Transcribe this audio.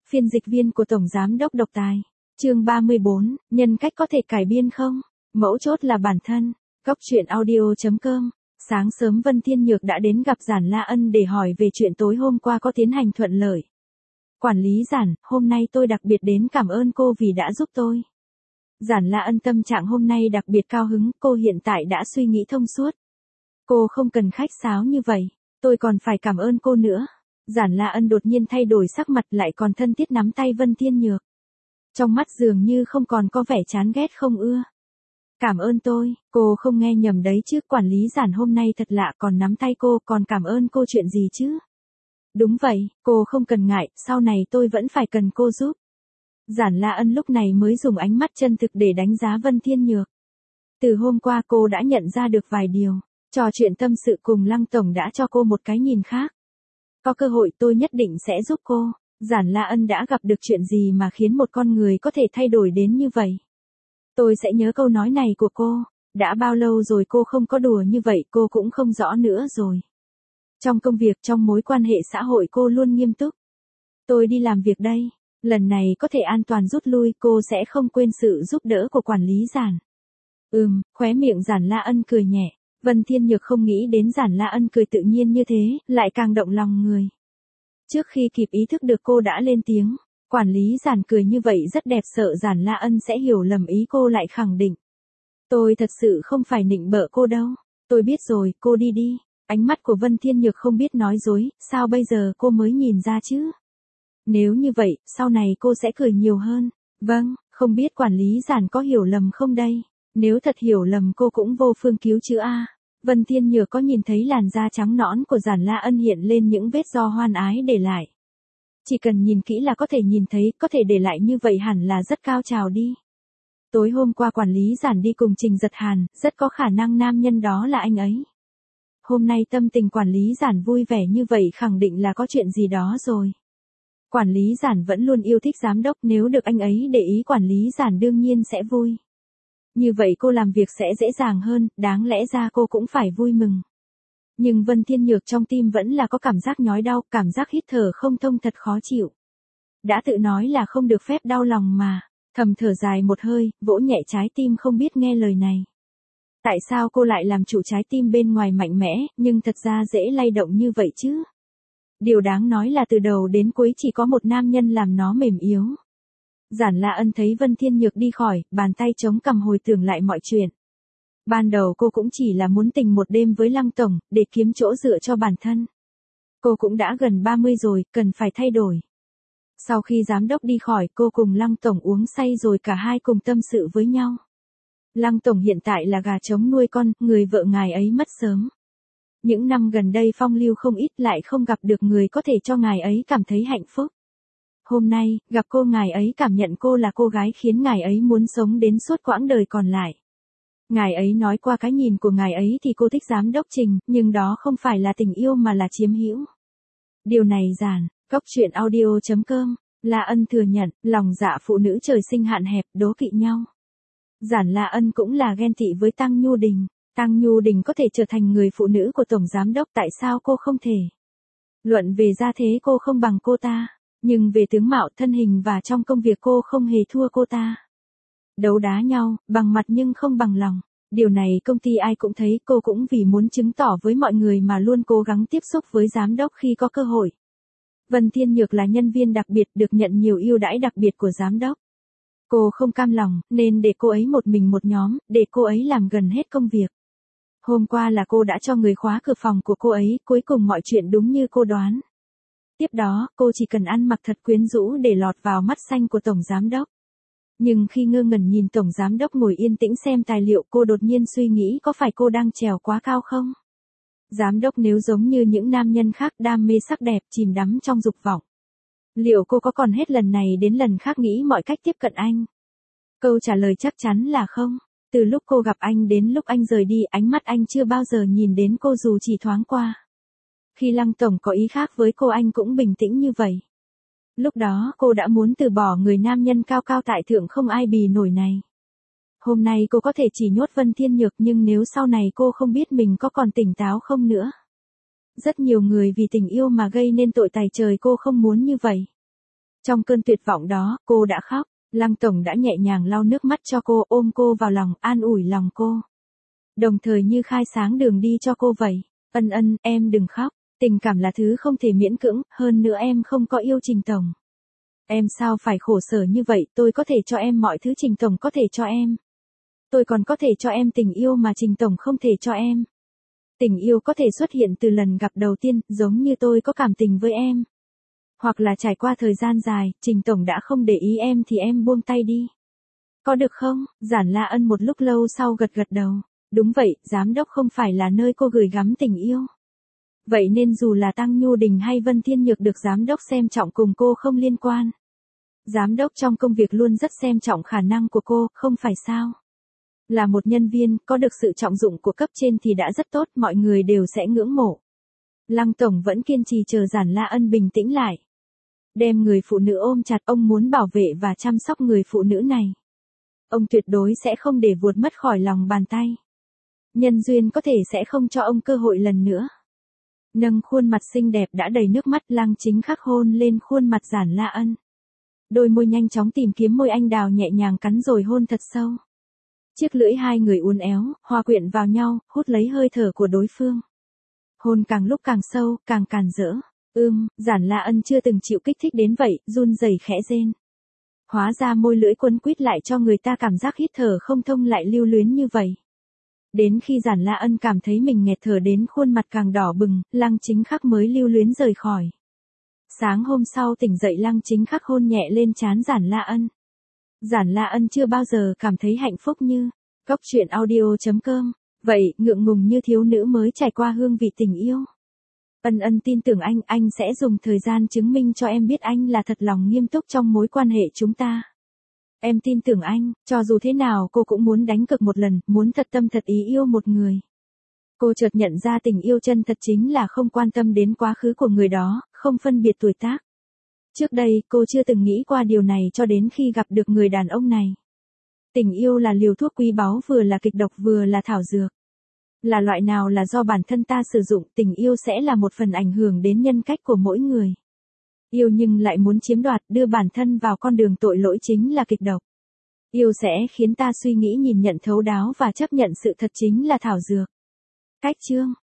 Phiên dịch viên của Tổng Giám đốc độc tài. Chương 34, nhân cách có thể cải biên không? Mấu chốt là bản thân. Góc truyện audio.com. Sáng sớm Vân Thiên Nhược đã đến gặp Giản La Ân để hỏi về chuyện tối hôm qua có tiến hành thuận lợi. Quản lý Giản, hôm nay tôi đặc biệt đến cảm ơn cô vì đã giúp tôi. Giản La Ân tâm trạng hôm nay đặc biệt cao hứng, cô hiện tại đã suy nghĩ thông suốt. Cô không cần khách sáo như vậy, tôi còn phải cảm ơn cô nữa. Giản La Ân đột nhiên thay đổi sắc mặt lại còn thân thiết nắm tay Vân Thiên Nhược. Trong mắt dường như không còn có vẻ chán ghét không ưa. Cảm ơn tôi, cô không nghe nhầm đấy chứ, quản lý Giản hôm nay thật lạ còn nắm tay cô, còn cảm ơn cô chuyện gì chứ? Đúng vậy, cô không cần ngại, sau này tôi vẫn phải cần cô giúp. Giản La Ân lúc này mới dùng ánh mắt chân thực để đánh giá Vân Thiên Nhược. Từ hôm qua cô đã nhận ra được vài điều, trò chuyện tâm sự cùng Lăng Tổng đã cho cô một cái nhìn khác. Có cơ hội tôi nhất định sẽ giúp cô. Giản La Ân đã gặp được chuyện gì mà khiến một con người có thể thay đổi đến như vậy? Tôi sẽ nhớ câu nói này của cô. Đã bao lâu rồi cô không có đùa như vậy, cô cũng không rõ nữa rồi. Trong công việc, trong mối quan hệ xã hội cô luôn nghiêm túc. Tôi đi làm việc đây. Lần này có thể an toàn rút lui, cô sẽ không quên sự giúp đỡ của quản lý Giản. Khóe miệng Giản La Ân cười nhẹ. Vân Thiên Nhược không nghĩ đến Giản La Ân cười tự nhiên như thế, lại càng động lòng người. Trước khi kịp ý thức được cô đã lên tiếng, quản lý Giản cười như vậy rất đẹp, sợ Giản La Ân sẽ hiểu lầm ý cô lại khẳng định. Tôi thật sự không phải nịnh bợ cô đâu. Tôi biết rồi, cô đi đi. Ánh mắt của Vân Thiên Nhược không biết nói dối, sao bây giờ cô mới nhìn ra chứ? Nếu như vậy, sau này cô sẽ cười nhiều hơn. Vâng, không biết quản lý Giản có hiểu lầm không đây? Nếu thật hiểu lầm cô cũng vô phương cứu chữa a. Vân Thiên Nhược có nhìn thấy làn da trắng nõn của Giản La Ân hiện lên những vết do hoan ái để lại. Chỉ cần nhìn kỹ là có thể nhìn thấy, có thể để lại như vậy hẳn là rất cao trào đi. Tối hôm qua quản lý Giản đi cùng Trình Giật Hàn, rất có khả năng nam nhân đó là anh ấy. Hôm nay tâm tình quản lý Giản vui vẻ như vậy khẳng định là có chuyện gì đó rồi. Quản lý Giản vẫn luôn yêu thích giám đốc, nếu được anh ấy để ý quản lý Giản đương nhiên sẽ vui. Như vậy cô làm việc sẽ dễ dàng hơn, đáng lẽ ra cô cũng phải vui mừng. Nhưng Vân Thiên Nhược trong tim vẫn là có cảm giác nhói đau, cảm giác hít thở không thông thật khó chịu. Đã tự nói là không được phép đau lòng mà, thầm thở dài một hơi, vỗ nhẹ trái tim không biết nghe lời này. Tại sao cô lại làm chủ trái tim bên ngoài mạnh mẽ, nhưng thật ra dễ lay động như vậy chứ? Điều đáng nói là từ đầu đến cuối chỉ có một nam nhân làm nó mềm yếu. Giản La Ân thấy Vân Thiên Nhược đi khỏi, bàn tay chống cằm hồi tưởng lại mọi chuyện. Ban đầu cô cũng chỉ là muốn tình một đêm với Lăng Tổng, để kiếm chỗ dựa cho bản thân. Cô cũng đã gần 30 rồi, cần phải thay đổi. Sau khi giám đốc đi khỏi, cô cùng Lăng Tổng uống say rồi cả hai cùng tâm sự với nhau. Lăng Tổng hiện tại là gà trống nuôi con, người vợ ngài ấy mất sớm. Những năm gần đây phong lưu không ít, lại không gặp được người có thể cho ngài ấy cảm thấy hạnh phúc. Hôm nay, gặp cô, ngài ấy cảm nhận cô là cô gái khiến ngài ấy muốn sống đến suốt quãng đời còn lại. Ngài ấy nói qua cái nhìn của ngài ấy thì cô thích giám đốc Trình, nhưng đó không phải là tình yêu mà là chiếm hữu. Điều này Giản, góc truyện audio.com, La Ân thừa nhận, lòng dạ phụ nữ trời sinh hạn hẹp, đố kỵ nhau. Giản La Ân cũng là ghen tị với Tăng Nhu Đình. Tăng Nhu Đình có thể trở thành người phụ nữ của Tổng Giám đốc, tại sao cô không thể? Luận về gia thế cô không bằng cô ta, nhưng về tướng mạo, thân hình và trong công việc cô không hề thua cô ta. Đấu đá nhau, bằng mặt nhưng không bằng lòng. Điều này công ty ai cũng thấy, cô cũng vì muốn chứng tỏ với mọi người mà luôn cố gắng tiếp xúc với giám đốc khi có cơ hội. Vân Thiên Nhược là nhân viên đặc biệt, được nhận nhiều ưu đãi đặc biệt của giám đốc. Cô không cam lòng, nên để cô ấy một mình một nhóm, để cô ấy làm gần hết công việc. Hôm qua là cô đã cho người khóa cửa phòng của cô ấy, cuối cùng mọi chuyện đúng như cô đoán. Tiếp đó, cô chỉ cần ăn mặc thật quyến rũ để lọt vào mắt xanh của Tổng Giám đốc. Nhưng khi ngơ ngẩn nhìn Tổng Giám đốc ngồi yên tĩnh xem tài liệu, cô đột nhiên suy nghĩ có phải cô đang trèo quá cao không? Giám đốc nếu giống như những nam nhân khác đam mê sắc đẹp, chìm đắm trong dục vọng, liệu cô có còn hết lần này đến lần khác nghĩ mọi cách tiếp cận anh? Câu trả lời chắc chắn là không. Từ lúc cô gặp anh đến lúc anh rời đi, ánh mắt anh chưa bao giờ nhìn đến cô dù chỉ thoáng qua. Khi Lăng Tổng có ý khác với cô anh cũng bình tĩnh như vậy. Lúc đó cô đã muốn từ bỏ người nam nhân cao cao tại thượng không ai bì nổi này. Hôm nay cô có thể chỉ nhốt Vân Thiên Nhược, nhưng nếu sau này cô không biết mình có còn tỉnh táo không nữa. Rất nhiều người vì tình yêu mà gây nên tội tày trời, cô không muốn như vậy. Trong cơn tuyệt vọng đó, cô đã khóc. Lăng Tổng đã nhẹ nhàng lau nước mắt cho cô, ôm cô vào lòng, an ủi lòng cô. Đồng thời như khai sáng đường đi cho cô vậy. Ân, em đừng khóc. Tình cảm là thứ không thể miễn cưỡng, hơn nữa em không có yêu Trình Tổng. Em sao phải khổ sở như vậy, tôi có thể cho em mọi thứ Trình Tổng có thể cho em. Tôi còn có thể cho em tình yêu mà Trình Tổng không thể cho em. Tình yêu có thể xuất hiện từ lần gặp đầu tiên, giống như tôi có cảm tình với em. Hoặc là trải qua thời gian dài, Trình Tổng đã không để ý em thì em buông tay đi. Có được không? Giản La Ân một lúc lâu sau gật gật đầu. Đúng vậy, giám đốc không phải là nơi cô gửi gắm tình yêu. Vậy nên dù là Tăng Nhu Đình hay Vân Thiên Nhược được giám đốc xem trọng cùng cô không liên quan. Giám đốc trong công việc luôn rất xem trọng khả năng của cô, không phải sao? Là một nhân viên, có được sự trọng dụng của cấp trên thì đã rất tốt, mọi người đều sẽ ngưỡng mộ. Lăng Tổng vẫn kiên trì chờ Giản La Ân bình tĩnh lại. Đem người phụ nữ ôm chặt, ông muốn bảo vệ và chăm sóc người phụ nữ này. Ông tuyệt đối sẽ không để vuột mất khỏi lòng bàn tay. Nhân duyên có thể sẽ không cho ông cơ hội lần nữa. Nâng khuôn mặt xinh đẹp đã đầy nước mắt, Lăng Chính Khắc hôn lên khuôn mặt Giản La Ân. Đôi môi nhanh chóng tìm kiếm môi anh đào nhẹ nhàng cắn rồi hôn thật sâu. Chiếc lưỡi hai người uốn éo, hòa quyện vào nhau, hút lấy hơi thở của đối phương. Hôn càng lúc càng sâu, càng càn rỡ. Giản La Ân chưa từng chịu kích thích đến vậy, run rẩy khẽ rên. Hóa ra môi lưỡi quấn quýt lại cho người ta cảm giác hít thở không thông lại lưu luyến như vậy. Đến khi Giản La Ân cảm thấy mình nghẹt thở đến khuôn mặt càng đỏ bừng, Lăng Chính Khắc mới lưu luyến rời khỏi. Sáng hôm sau tỉnh dậy, Lăng Chính Khắc hôn nhẹ lên trán Giản La Ân. Giản La Ân chưa bao giờ cảm thấy hạnh phúc như. Cốc truyện audio.com. Vậy, ngượng ngùng như thiếu nữ mới trải qua hương vị tình yêu. Ân tin tưởng anh sẽ dùng thời gian chứng minh cho em biết anh là thật lòng nghiêm túc trong mối quan hệ chúng ta. Em tin tưởng anh, cho dù thế nào cô cũng muốn đánh cược một lần, muốn thật tâm thật ý yêu một người. Cô chợt nhận ra tình yêu chân thật chính là không quan tâm đến quá khứ của người đó, không phân biệt tuổi tác. Trước đây, cô chưa từng nghĩ qua điều này cho đến khi gặp được người đàn ông này. Tình yêu là liều thuốc quý báu, vừa là kịch độc vừa là thảo dược. Là loại nào là do bản thân ta sử dụng, tình yêu sẽ là một phần ảnh hưởng đến nhân cách của mỗi người. Yêu nhưng lại muốn chiếm đoạt, đưa bản thân vào con đường tội lỗi chính là kịch độc. Yêu sẽ khiến ta suy nghĩ, nhìn nhận thấu đáo và chấp nhận sự thật chính là thảo dược. Cách chương